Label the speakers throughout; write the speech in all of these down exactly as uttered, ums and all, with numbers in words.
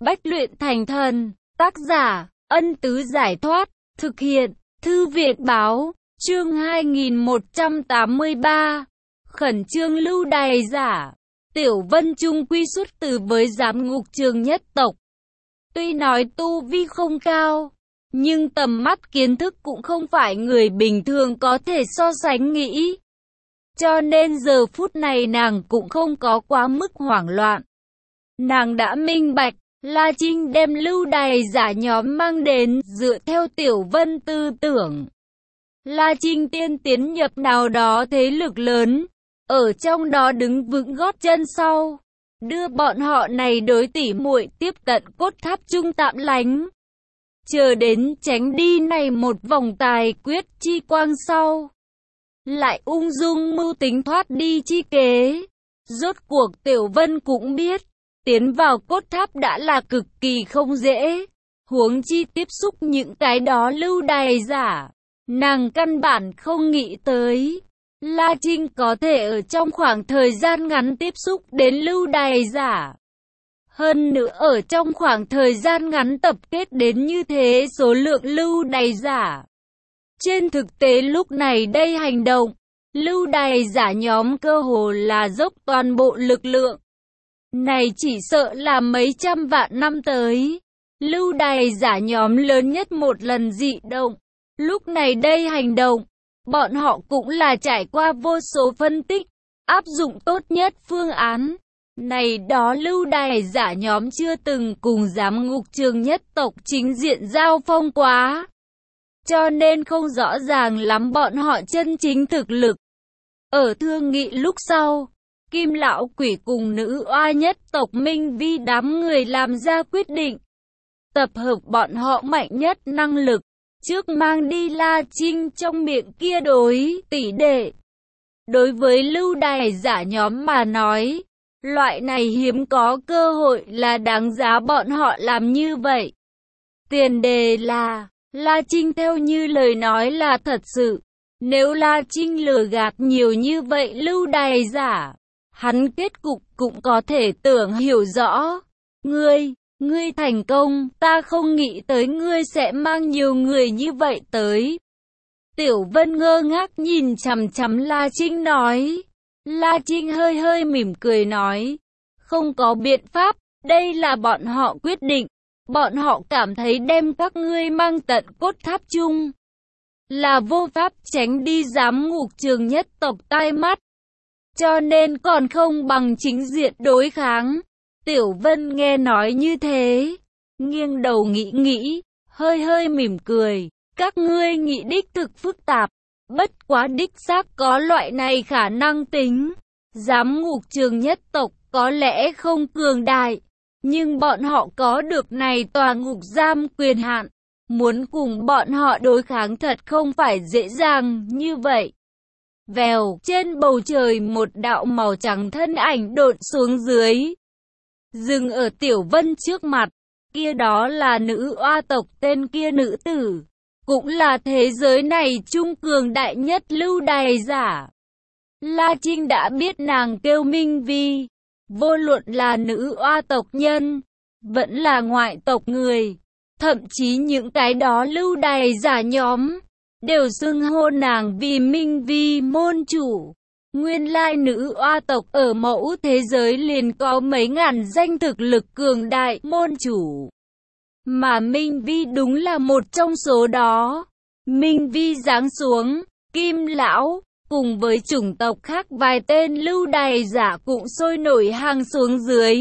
Speaker 1: Bách luyện thành thần. Tác giả, Ân Tứ Giải Thoát. Thực hiện, Thư viện Báo. Chương hai nghìn một trăm tám mươi ba. Khẩn trương lưu đày giả. Tiểu Vân chung quy xuất từ với giám ngục trường nhất tộc. Tuy nói tu vi không cao, nhưng tầm mắt kiến thức cũng không phải người bình thường có thể so sánh nghĩ. Cho nên giờ phút này nàng cũng không có quá mức hoảng loạn. Nàng đã minh bạch, La Trinh đem lưu đày giả nhóm mang đến dựa theo Tiểu Vân tư tưởng. La Trinh tiên tiến nhập nào đó thế lực lớn, ở trong đó đứng vững gót chân sau, đưa bọn họ này đối tỉ muội tiếp cận cốt tháp trung tạm lánh. Chờ đến tránh đi này một vòng tài quyết chi quang sau, lại ung dung mưu tính thoát đi chi kế. Rốt cuộc Tiểu Vân cũng biết, tiến vào cốt tháp đã là cực kỳ không dễ, huống chi tiếp xúc những cái đó lưu đày giả. Nàng căn bản không nghĩ tới, La Trinh có thể ở trong khoảng thời gian ngắn tiếp xúc đến lưu đày giả. Hơn nữa ở trong khoảng thời gian ngắn tập kết đến như thế số lượng lưu đày giả. Trên thực tế lúc này đây hành động, lưu đày giả nhóm cơ hồ là dốc toàn bộ lực lượng. Này chỉ sợ là mấy trăm vạn năm tới, lưu đày giả nhóm lớn nhất một lần dị động. Lúc này đây hành động, bọn họ cũng là trải qua vô số phân tích, áp dụng tốt nhất phương án. Này đó lưu đày giả nhóm chưa từng cùng giám ngục trường nhất tộc chính diện giao phong quá, cho nên không rõ ràng lắm bọn họ chân chính thực lực. Ở thương nghị lúc sau, Kim Lão Quỷ cùng nữ oa nhất tộc Minh Vi đám người làm ra quyết định, tập hợp bọn họ mạnh nhất năng lực, trước mang đi La Trinh trong miệng kia đối tỷ đệ. Đối với lưu đày giả nhóm mà nói, loại này hiếm có cơ hội là đáng giá bọn họ làm như vậy. Tiền đề là, La Trinh theo như lời nói là thật sự. Nếu La Trinh lừa gạt nhiều như vậy lưu đày giả, hắn kết cục cũng có thể tưởng hiểu rõ. Ngươi, ngươi thành công, ta không nghĩ tới ngươi sẽ mang nhiều người như vậy tới. Tiểu Vân ngơ ngác nhìn chằm chằm La Trinh nói. La Trinh hơi hơi mỉm cười nói, không có biện pháp, đây là bọn họ quyết định. Bọn họ cảm thấy đem các ngươi mang tận cốt tháp chung là vô pháp tránh đi giám ngục trường nhất tộc tai mắt, cho nên còn không bằng chính diện đối kháng. Tiểu Vân nghe nói như thế, nghiêng đầu nghĩ nghĩ, hơi hơi mỉm cười. Các ngươi nghĩ đích thực phức tạp, bất quá đích xác có loại này khả năng tính. Giám ngục trường nhất tộc có lẽ không cường đại, nhưng bọn họ có được này tòa ngục giam quyền hạn. Muốn cùng bọn họ đối kháng thật không phải dễ dàng như vậy. Vèo, trên bầu trời một đạo màu trắng thân ảnh độn xuống dưới, dừng ở Tiểu Vân trước mặt. Kia đó là nữ oa tộc tên kia nữ tử, cũng là thế giới này trung cường đại nhất lưu đày giả. La Trinh đã biết nàng kêu Minh Vi, vô luận là nữ oa tộc nhân, vẫn là ngoại tộc người, thậm chí những cái đó lưu đày giả nhóm, đều xưng hô nàng vì Minh Vi môn chủ. Nguyên lai nữ oa tộc ở mẫu thế giới liền có mấy ngàn danh thực lực cường đại môn chủ, mà Minh Vi đúng là một trong số đó. Minh Vi giáng xuống, Kim Lão cùng với chủng tộc khác vài tên lưu đày giả cũng sôi nổi hàng xuống dưới.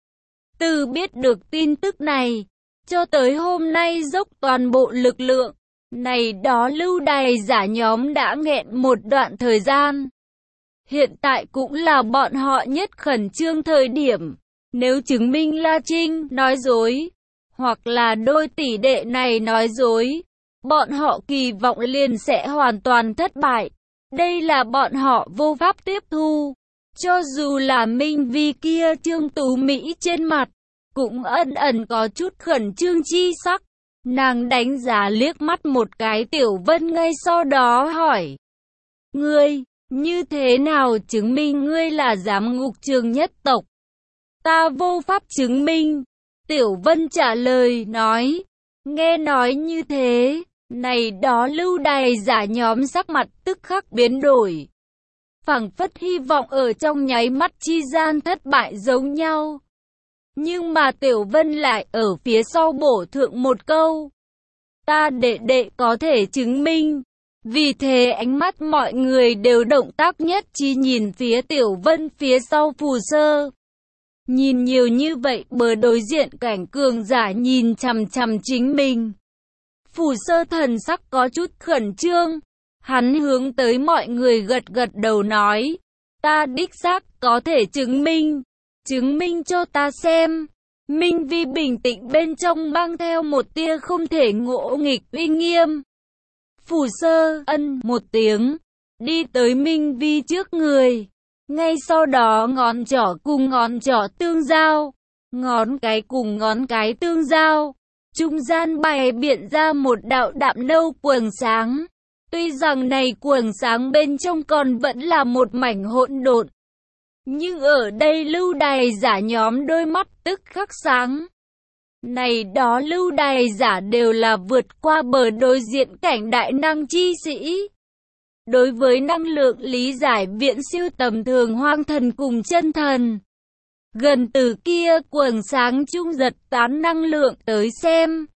Speaker 1: Từ biết được tin tức này, cho tới hôm nay dốc toàn bộ lực lượng, này đó lưu đày giả nhóm đã nghẹn một đoạn thời gian. Hiện tại cũng là bọn họ nhất khẩn trương thời điểm. Nếu chứng minh La Trinh nói dối, hoặc là đôi tỷ đệ này nói dối, bọn họ kỳ vọng liền sẽ hoàn toàn thất bại. Đây là bọn họ vô pháp tiếp thu. Cho dù là Minh Vi kia Trương Tú Mỹ trên mặt, cũng ẩn ẩn có chút khẩn trương chi sắc. Nàng đánh giá liếc mắt một cái Tiểu Vân, ngay sau đó hỏi, ngươi, như thế nào chứng minh ngươi là giám ngục trường nhất tộc? Ta vô pháp chứng minh. Tiểu Vân trả lời nói, nghe nói như thế, này đó lưu đày giả nhóm sắc mặt tức khắc biến đổi. Phảng phất hy vọng ở trong nháy mắt chi gian thất bại giống nhau. Nhưng mà Tiểu Vân lại ở phía sau bổ thượng một câu. Ta đệ đệ có thể chứng minh. Vì thế ánh mắt mọi người đều động tác nhất trí nhìn phía Tiểu Vân phía sau Phù Sơ. Nhìn nhiều như vậy bờ đối diện cảnh cường giả nhìn chằm chằm chính mình. Phù Sơ thần sắc có chút khẩn trương. Hắn hướng tới mọi người gật gật đầu nói. Ta đích xác có thể chứng minh. Chứng minh cho ta xem. Minh Vi bình tĩnh bên trong mang theo một tia không thể ngỗ nghịch uy nghiêm. Phù Sơ ân một tiếng. Đi tới Minh Vi trước người. Ngay sau đó ngón trỏ cùng ngón trỏ tương giao. Ngón cái cùng ngón cái tương giao. Trung gian bày biện ra một đạo đạm nâu quầng sáng. Tuy rằng này quầng sáng bên trong còn vẫn là một mảnh hỗn độn. Nhưng ở đây lưu đày giả nhóm đôi mắt tức khắc sáng. Này đó lưu đày giả đều là vượt qua bờ đối diện cảnh đại năng chi sĩ. Đối với năng lượng lý giải viễn siêu tầm thường hoang thần cùng chân thần. Gần từ kia quầng sáng trung giật tán năng lượng tới xem.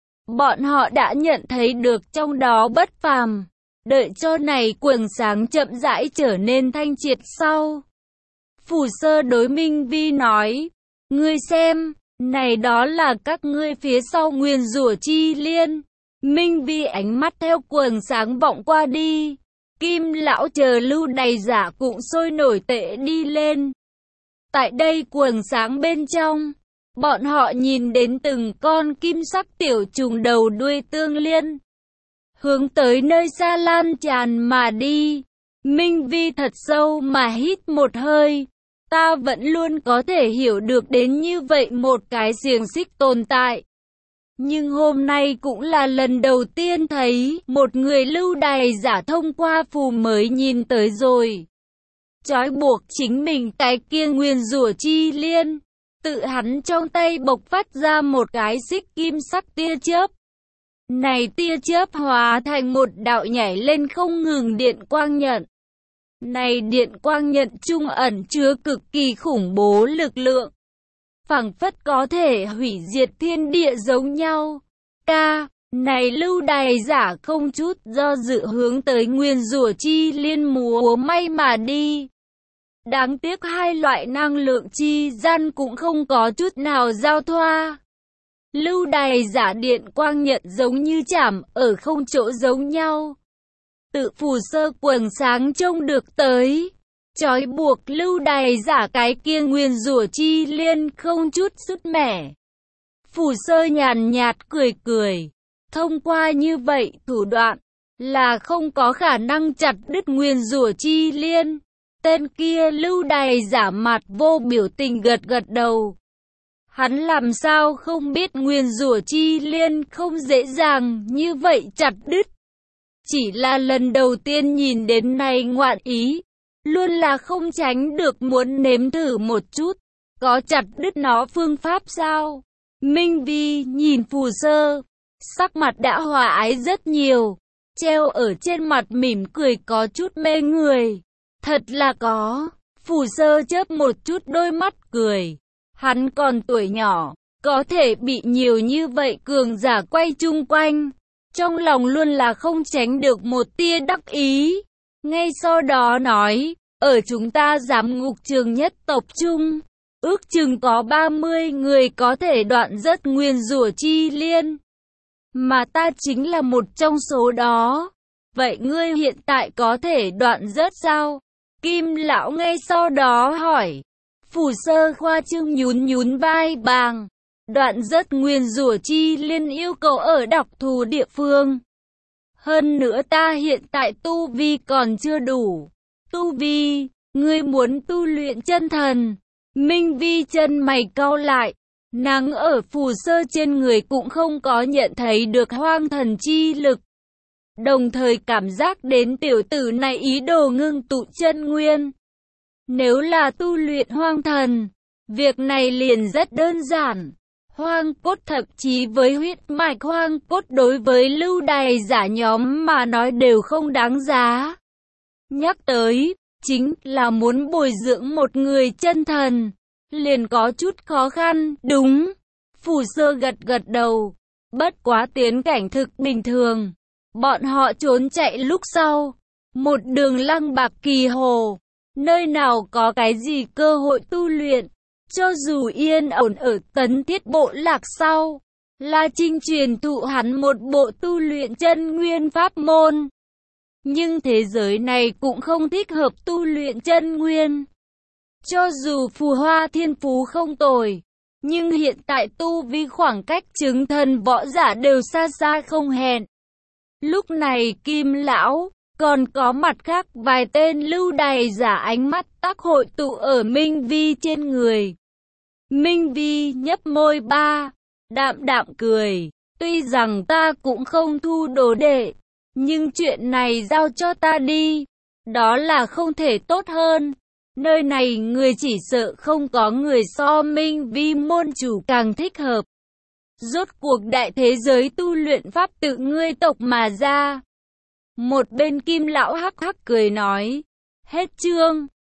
Speaker 1: Bọn họ đã nhận thấy được trong đó bất phàm. Đợi cho này quầng sáng chậm rãi trở nên thanh triệt sau. Phù Sơ đối Minh Vi nói. Ngươi xem, này đó là các ngươi phía sau nguyền rủa chi liên. Minh Vi ánh mắt theo quầng sáng vọng qua đi. Kim lão chờ lưu đày giả cũng sôi nổi tệ đi lên. Tại đây quầng sáng bên trong, bọn họ nhìn đến từng con kim sắc tiểu trùng đầu đuôi tương liên. Hướng tới nơi xa lan tràn mà đi. Minh Vi thật sâu mà hít một hơi. Ta vẫn luôn có thể hiểu được đến như vậy một cái xiềng xích tồn tại. Nhưng hôm nay cũng là lần đầu tiên thấy một người lưu đày giả thông qua phù mới nhìn tới rồi. Trói buộc chính mình cái kia nguyền rủa chi liên. Tự hắn trong tay bộc phát ra một cái xích kim sắc tia chớp. Này tia chớp hóa thành một đạo nhảy lên không ngừng điện quang nhận. Này điện quang nhận trung ẩn chứa cực kỳ khủng bố lực lượng. Phảng phất có thể hủy diệt thiên địa giống nhau. Ca, này lưu đày giả không chút do dự hướng tới nguyên rủa chi liên múa may mà đi. Đáng tiếc hai loại năng lượng chi gian cũng không có chút nào giao thoa. Lưu đày giả điện quang nhận giống như chạm ở không chỗ giống nhau. Tự Phù Sơ quầng sáng trông được tới. Trói buộc lưu đày giả cái kia nguyên rủa chi liên không chút sứt mẻ. Phù Sơ nhàn nhạt cười cười. Thông qua như vậy thủ đoạn là không có khả năng chặt đứt nguyên rủa chi liên. Tên kia lưu đày giả mặt vô biểu tình gật gật đầu. Hắn làm sao không biết nguyên rủa chi liên không dễ dàng như vậy chặt đứt. Chỉ là lần đầu tiên nhìn đến này ngoạn ý. Luôn là không tránh được muốn nếm thử một chút. Có chặt đứt nó phương pháp sao? Minh Vi nhìn Phù Sơ. Sắc mặt đã hòa ái rất nhiều. Treo ở trên mặt mỉm cười có chút mê người. Thật là có. Phù Sơ chớp một chút đôi mắt cười. Hắn còn tuổi nhỏ. Có thể bị nhiều như vậy cường giả quay chung quanh. Trong lòng luôn là không tránh được một tia đắc ý. Ngay sau đó nói. Ở chúng ta giám ngục trường nhất tộc chung. Ước chừng có ba mươi người có thể đoạn rất nguyên rủa chi liên. Mà ta chính là một trong số đó. Vậy ngươi hiện tại có thể đoạn rớt sao? Kim lão ngay sau đó hỏi. Phù Sơ khoa trương nhún nhún vai bàng. Đoạn rớt nguyên rủa chi liên yêu cầu ở đặc thù địa phương. Hơn nữa ta hiện tại tu vi còn chưa đủ. Tu vi, ngươi muốn tu luyện chân thần. Minh Vi chân mày cau lại. Nàng ở Phù Sơ trên người cũng không có nhận thấy được hoang thần chi lực. Đồng thời cảm giác đến tiểu tử này ý đồ ngưng tụ chân nguyên. Nếu là tu luyện hoang thần, việc này liền rất đơn giản. hoang cốt, thậm chí với huyết mạch hoang cốt đối với lưu đày giả nhóm mà nói đều không đáng giá. Nhắc tới, chính là muốn bồi dưỡng một người chân thần, liền có chút khó khăn, đúng. Phù Sơ gật gật đầu, bất quá tiến cảnh thực bình thường. Bọn họ trốn chạy lúc sau, một đường lăng bạc kỳ hồ, nơi nào có cái gì cơ hội tu luyện. Cho dù yên ổn ở Tấn Thiết Bộ Lạc sau, La Trinh truyền thụ hắn một bộ tu luyện chân nguyên pháp môn. Nhưng thế giới này cũng không thích hợp tu luyện chân nguyên. Cho dù phù hoa thiên phú không tồi, nhưng hiện tại tu vi khoảng cách chứng thần võ giả đều xa xa không hẹn. Lúc này Kim Lão, còn có mặt khác vài tên lưu đày giả ánh mắt tác hội tụ ở Minh Vi trên người. Minh Vi nhấp môi ba, đạm đạm cười, tuy rằng ta cũng không thu đồ đệ, nhưng chuyện này giao cho ta đi, đó là không thể tốt hơn. Nơi này người chỉ sợ không có người so Minh Vi môn chủ càng thích hợp. Rốt cuộc đại thế giới tu luyện pháp tự ngươi tộc mà ra. Một bên Kim Lão hắc hắc cười nói, hết chương.